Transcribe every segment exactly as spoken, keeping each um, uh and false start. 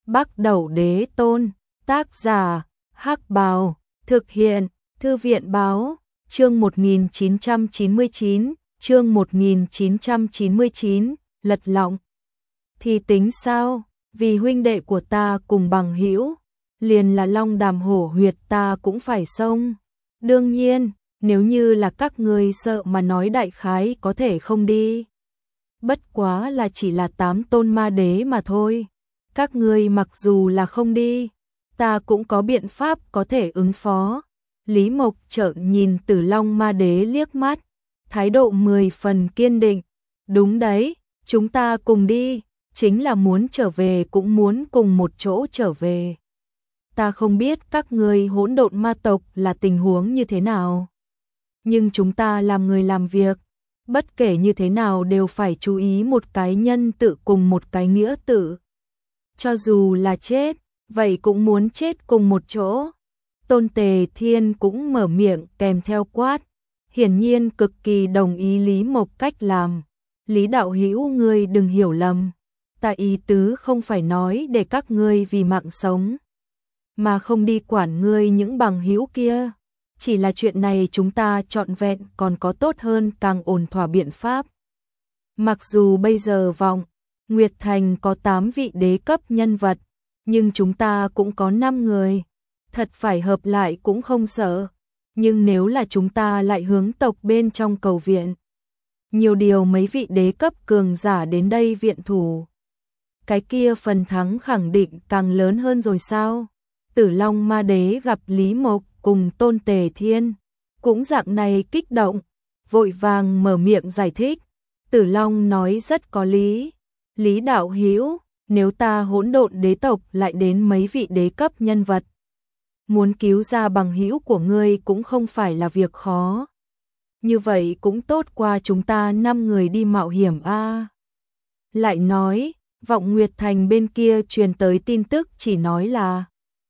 Bắc Đẩu Đế Tôn, tác giả, Hắc Bào, thực hiện, Thư viện báo, chương một nghìn chín trăm chín mươi chín, chương một nghìn chín trăm chín mươi chín, lật lọng. Thì tính sao, vì huynh đệ của ta cùng bằng hữu, liền là long đàm hổ huyệt ta cũng phải xông. Đương nhiên, nếu như là các ngươi sợ mà nói đại khái có thể không đi. Bất quá là chỉ là tám tôn ma đế mà thôi. Các ngươi mặc dù là không đi, ta cũng có biện pháp có thể ứng phó. Lý Mộc trợn nhìn Tử Long ma đế liếc mắt, thái độ mười phần kiên định. Đúng đấy, chúng ta cùng đi, chính là muốn trở về cũng muốn cùng một chỗ trở về. Ta không biết các ngươi hỗn độn ma tộc là tình huống như thế nào, nhưng chúng ta làm người làm việc, bất kể như thế nào đều phải chú ý một cái nhân tự cùng một cái nghĩa tự. Cho dù là chết, vậy cũng muốn chết cùng một chỗ. Tôn Tề Thiên cũng mở miệng kèm theo quát, hiển nhiên cực kỳ đồng ý Lý Mộc cách làm. Lý đạo hữu ngươi đừng hiểu lầm, ta ý tứ không phải nói để các ngươi vì mạng sống mà không đi quản ngươi những bằng hữu kia, chỉ là chuyện này chúng ta trọn vẹn còn có tốt hơn càng ổn thỏa biện pháp. Mặc dù bây giờ vọng Nguyệt Thành có tám vị đế cấp nhân vật, nhưng chúng ta cũng có năm người, thật phải hợp lại cũng không sợ, nhưng nếu là chúng ta lại hướng tộc bên trong cầu viện, nhiều điều mấy vị đế cấp cường giả đến đây viện thủ, cái kia phần thắng khẳng định càng lớn hơn rồi sao? Tử Long ma đế gặp Lý Mộc cùng Tôn Tề Thiên, cũng dạng này kích động, vội vàng mở miệng giải thích. Tử Long nói rất có lý. Lý đạo hữu, nếu ta hỗn độn đế tộc lại đến mấy vị đế cấp nhân vật, muốn cứu ra bằng hữu của ngươi cũng không phải là việc khó. Như vậy cũng tốt qua chúng ta năm người đi mạo hiểm a. À. Lại nói, vọng Nguyệt Thành bên kia truyền tới tin tức chỉ nói là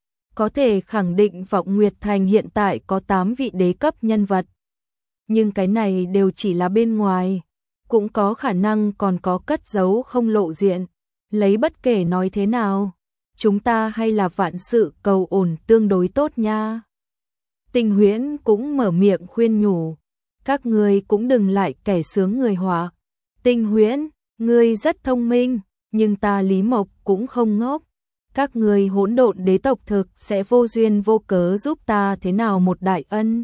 có thể khẳng định vọng Nguyệt Thành hiện tại có tám vị đế cấp nhân vật. Nhưng cái này đều chỉ là bên ngoài, cũng có khả năng còn có cất giấu không lộ diện. Lấy bất kể nói thế nào, chúng ta hay là vạn sự cầu ổn tương đối tốt nha. Tinh Huyễn cũng mở miệng khuyên nhủ, các ngươi cũng đừng lại kẻ sướng người họa. Tinh Huyễn, ngươi rất thông minh, nhưng ta Lý Mộc cũng không ngốc. Các ngươi hỗn độn đế tộc thực sẽ vô duyên vô cớ giúp ta thế nào một đại ân.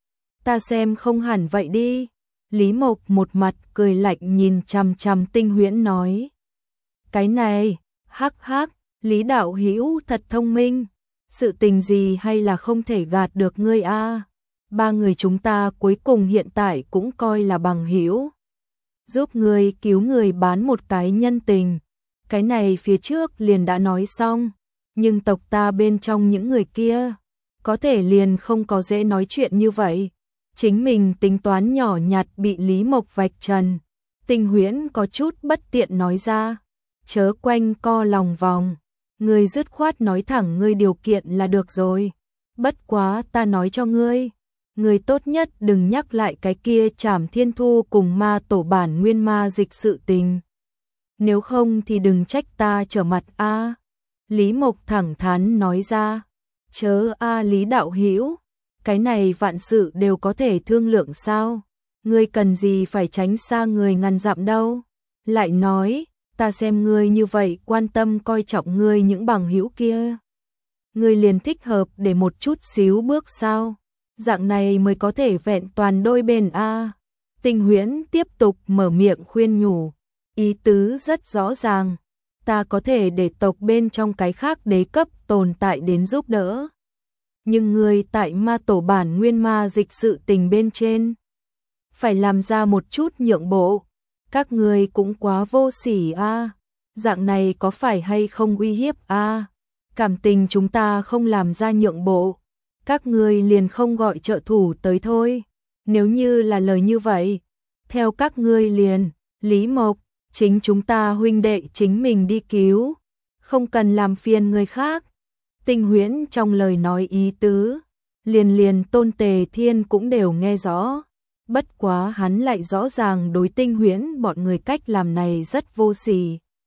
Ta xem không hẳn vậy đi. Lý Mộc một mặt cười lạnh nhìn chằm chằm Tinh Huyễn nói. Cái này, hắc hắc, Lý đạo hữu thật thông minh. Sự tình gì hay là không thể gạt được ngươi a? À? Ba người chúng ta cuối cùng hiện tại cũng coi là bằng hữu. Giúp ngươi cứu người bán một cái nhân tình. Cái này phía trước liền đã nói xong, nhưng tộc ta bên trong những người kia, có thể liền không có dễ nói chuyện như vậy. Chính mình tính toán nhỏ nhặt bị Lý Mộc vạch trần. Tinh Huyễn có chút bất tiện nói ra, chớ quanh co lòng vòng, ngươi dứt khoát nói thẳng ngươi điều kiện là được rồi. Bất quá ta nói cho ngươi, ngươi tốt nhất đừng nhắc lại cái kia Trảm Thiên Thu cùng ma tổ bản nguyên ma dịch sự tình. Nếu không thì đừng trách ta trở mặt a. À. Lý Mộc thẳng thắn nói ra, chớ a à Lý đạo hữu, cái này vạn sự đều có thể thương lượng sao? Ngươi cần gì phải tránh xa người ngàn dặm đâu? Lại nói, ta xem ngươi như vậy quan tâm coi trọng ngươi những bằng hữu kia, ngươi liền thích hợp để một chút xíu bước sao? Dạng này mới có thể vẹn toàn đôi bên a. À. Tinh Huyễn tiếp tục mở miệng khuyên nhủ. Ý tứ rất rõ ràng, ta có thể để tộc bên trong cái khác đế cấp tồn tại đến giúp đỡ. Nhưng người tại ma tổ bản nguyên ma dịch sự tình bên trên, phải làm ra một chút nhượng bộ. Các người cũng quá vô sỉ a. À. Dạng này có phải hay không uy hiếp a? À. Cảm tình chúng ta không làm ra nhượng bộ, các người liền không gọi trợ thủ tới thôi. Nếu như là lời như vậy, theo các ngươi liền, Lý Mộc, chính chúng ta huynh đệ chính mình đi cứu, không cần làm phiền người khác. Tinh Huyễn trong lời nói ý tứ, liền liền Tôn Tề Thiên cũng đều nghe rõ. Bất quá hắn lại rõ ràng đối Tinh Huyễn bọn người cách làm này rất vô sỉ.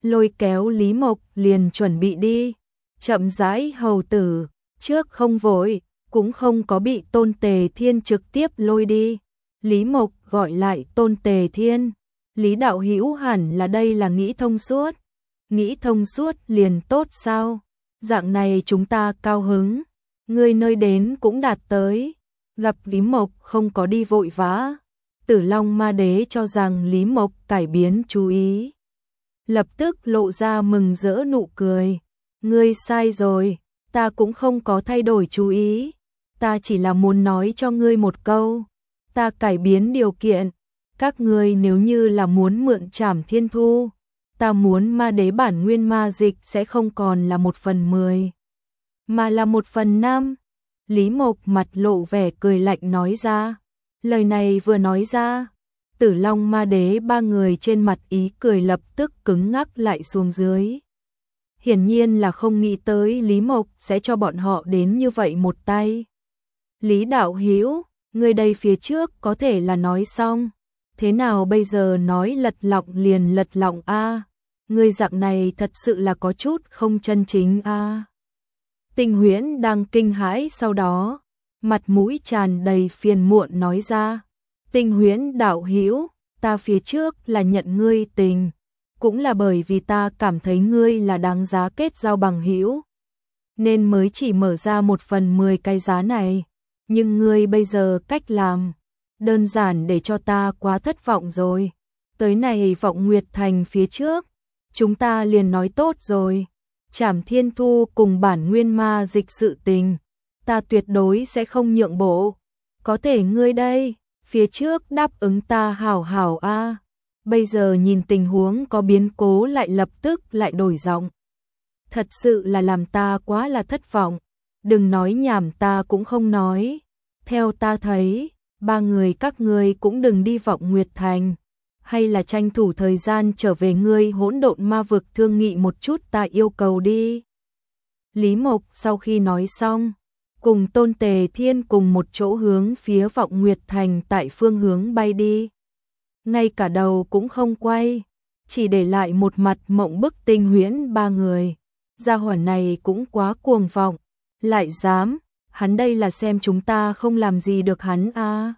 lôi kéo Lý Mộc liền chuẩn bị đi. Chậm rãi hầu tử, trước không vội, cũng không có bị Tôn Tề Thiên trực tiếp lôi đi. Lý Mộc gọi lại Tôn Tề Thiên. Lý đạo hữu hẳn là đây là nghĩ thông suốt. Nghĩ thông suốt liền tốt sao? Dạng này chúng ta cao hứng. Ngươi nơi đến cũng đạt tới. Gặp Lý Mộc không có đi vội vã. Tử Long Ma Đế cho rằng Lý Mộc cải biến chú ý. Lập tức lộ ra mừng rỡ nụ cười. Ngươi sai rồi, ta cũng không có thay đổi chú ý. Ta chỉ là muốn nói cho ngươi một câu. Ta cải biến điều kiện. Các ngươi nếu như là muốn mượn Trảm Thiên Thu, ta muốn ma đế bản nguyên ma dịch sẽ không còn là một phần mười, mà là một phần năm. Lý Mộc mặt lộ vẻ cười lạnh nói ra. Lời này vừa nói ra, Tử Long Ma Đế ba người trên mặt ý cười lập tức cứng ngắc lại xuống dưới. Hiển nhiên là không nghĩ tới Lý Mộc sẽ cho bọn họ đến như vậy một tay. Lý đạo hữu, người đây phía trước có thể là nói xong, thế nào bây giờ nói lật lọng liền lật lọng a? Người dạng này thật sự là có chút không chân chính a. Tinh Huyễn đang kinh hãi sau đó, mặt mũi tràn đầy phiền muộn nói ra. Tinh Huyễn đạo hữu, ta phía trước là nhận ngươi tình, cũng là bởi vì ta cảm thấy ngươi là đáng giá kết giao bằng hữu, nên mới chỉ mở ra một phần mười cái giá này. Nhưng ngươi bây giờ cách làm, đơn giản để cho ta quá thất vọng rồi. Tới này Vọng Nguyệt Thành phía trước, chúng ta liền nói tốt rồi. Trảm Thiên Thu cùng bản nguyên ma dịch sự tình, ta tuyệt đối sẽ không nhượng bộ. Có thể ngươi đây, phía trước đáp ứng ta hảo hảo a, bây giờ nhìn tình huống có biến cố lại lập tức lại đổi giọng. Thật sự là làm ta quá là thất vọng. Đừng nói nhảm, ta cũng không nói. Theo ta thấy, ba người các ngươi cũng đừng đi Vọng Nguyệt Thành, hay là tranh thủ thời gian trở về ngươi hỗn độn ma vực thương nghị một chút ta yêu cầu đi. Lý Mộc sau khi nói xong, cùng Tôn Tề Thiên cùng một chỗ hướng phía Vọng Nguyệt Thành tại phương hướng bay đi. Ngay cả đầu cũng không quay, chỉ để lại một mặt mộng bức Tinh Huyễn ba người. Gia hỏa này cũng quá cuồng vọng, lại dám, hắn đây là xem chúng ta không làm gì được hắn a.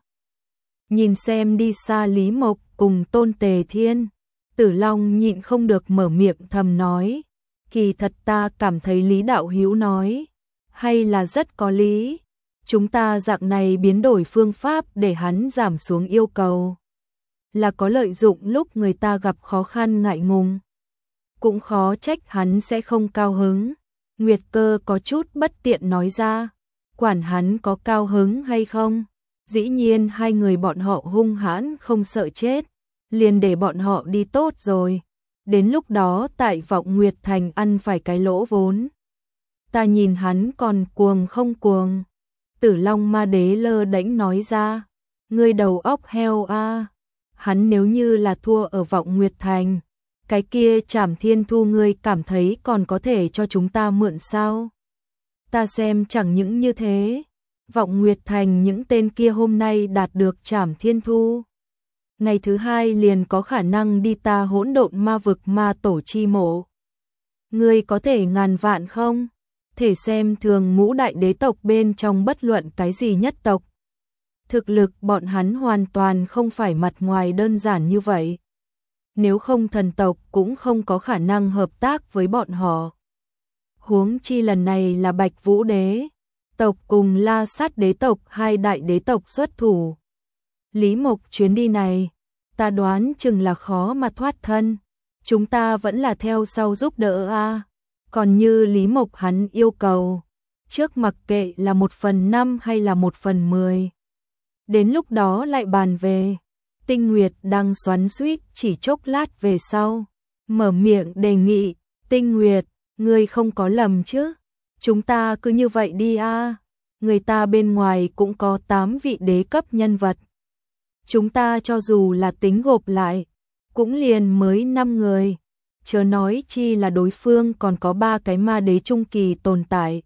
Nhìn xem đi xa Lý Mộc cùng Tôn Tề Thiên, Tử Long nhịn không được mở miệng thầm nói, kỳ thật ta cảm thấy Lý đạo hữu nói hay là rất có lý. Chúng ta dạng này biến đổi phương pháp để hắn giảm xuống yêu cầu, là có lợi dụng lúc người ta gặp khó khăn ngại ngùng. Cũng khó trách hắn sẽ không cao hứng. Nguyệt Cơ có chút bất tiện nói ra, quản hắn có cao hứng hay không. Dĩ nhiên hai người bọn họ hung hãn không sợ chết, liền để bọn họ đi tốt rồi. Đến lúc đó tại Vọng Nguyệt Thành ăn phải cái lỗ vốn. Ta nhìn hắn còn cuồng không cuồng. Tử Long Ma Đế lơ đễnh nói ra, ngươi đầu óc heo a. Hắn nếu như là thua ở Vọng Nguyệt Thành, cái kia Trảm Thiên Thu ngươi cảm thấy còn có thể cho chúng ta mượn sao? Ta xem chẳng những như thế, Vọng Nguyệt Thành những tên kia hôm nay đạt được Trảm Thiên Thu, ngày thứ hai liền có khả năng đi ta hỗn độn ma vực ma tổ chi mộ. Ngươi có thể ngàn vạn không thể xem thường ngũ đại đế tộc bên trong bất luận cái gì nhất tộc. Thực lực bọn hắn hoàn toàn không phải mặt ngoài đơn giản như vậy. Nếu không thần tộc cũng không có khả năng hợp tác với bọn họ. Huống chi lần này là Bạch Vũ đế tộc cùng La Sát đế tộc hai đại đế tộc xuất thủ. Lý Mộc chuyến đi này, ta đoán chừng là khó mà thoát thân. Chúng ta vẫn là theo sau giúp đỡ a. Còn như Lý Mộc hắn yêu cầu, trước mặc kệ là một phần năm hay là một phần mười, đến lúc đó lại bàn về. Tinh Nguyệt đang xoắn xuýt chỉ chốc lát về sau, mở miệng đề nghị, Tinh Nguyệt, ngươi không có lầm chứ? Chúng ta cứ như vậy đi a. Người ta bên ngoài cũng có tám vị đế cấp nhân vật. Chúng ta cho dù là tính gộp lại, cũng liền mới năm người. Chớ nói chi là đối phương còn có ba cái ma đế trung kỳ tồn tại.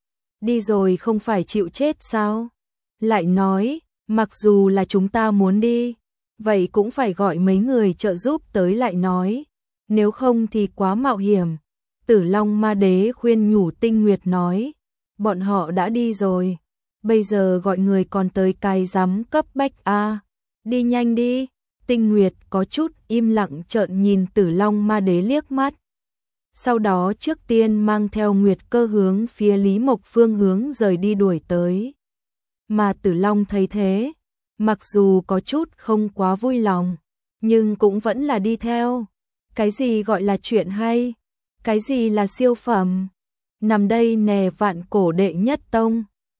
Đi rồi không phải chịu chết sao? Lại nói, mặc dù là chúng ta muốn đi, vậy cũng phải gọi mấy người trợ giúp tới lại nói. nếu không thì quá mạo hiểm. Tử Long Ma Đế khuyên nhủ Tinh Nguyệt nói, bọn họ đã đi rồi, bây giờ gọi người còn tới cái giám cấp bách a, đi nhanh đi. Tinh Nguyệt có chút im lặng trợn nhìn Tử Long Ma Đế liếc mắt. Sau đó trước tiên mang theo Nguyệt Cơ hướng phía Lý Mộc phương hướng rời đi đuổi tới. Mà Tử Long thấy thế, mặc dù có chút không quá vui lòng, nhưng cũng vẫn là đi theo. Cái gì gọi là chuyện hay? Cái gì là siêu phẩm? Nằm đây nè vạn cổ đệ nhất tông.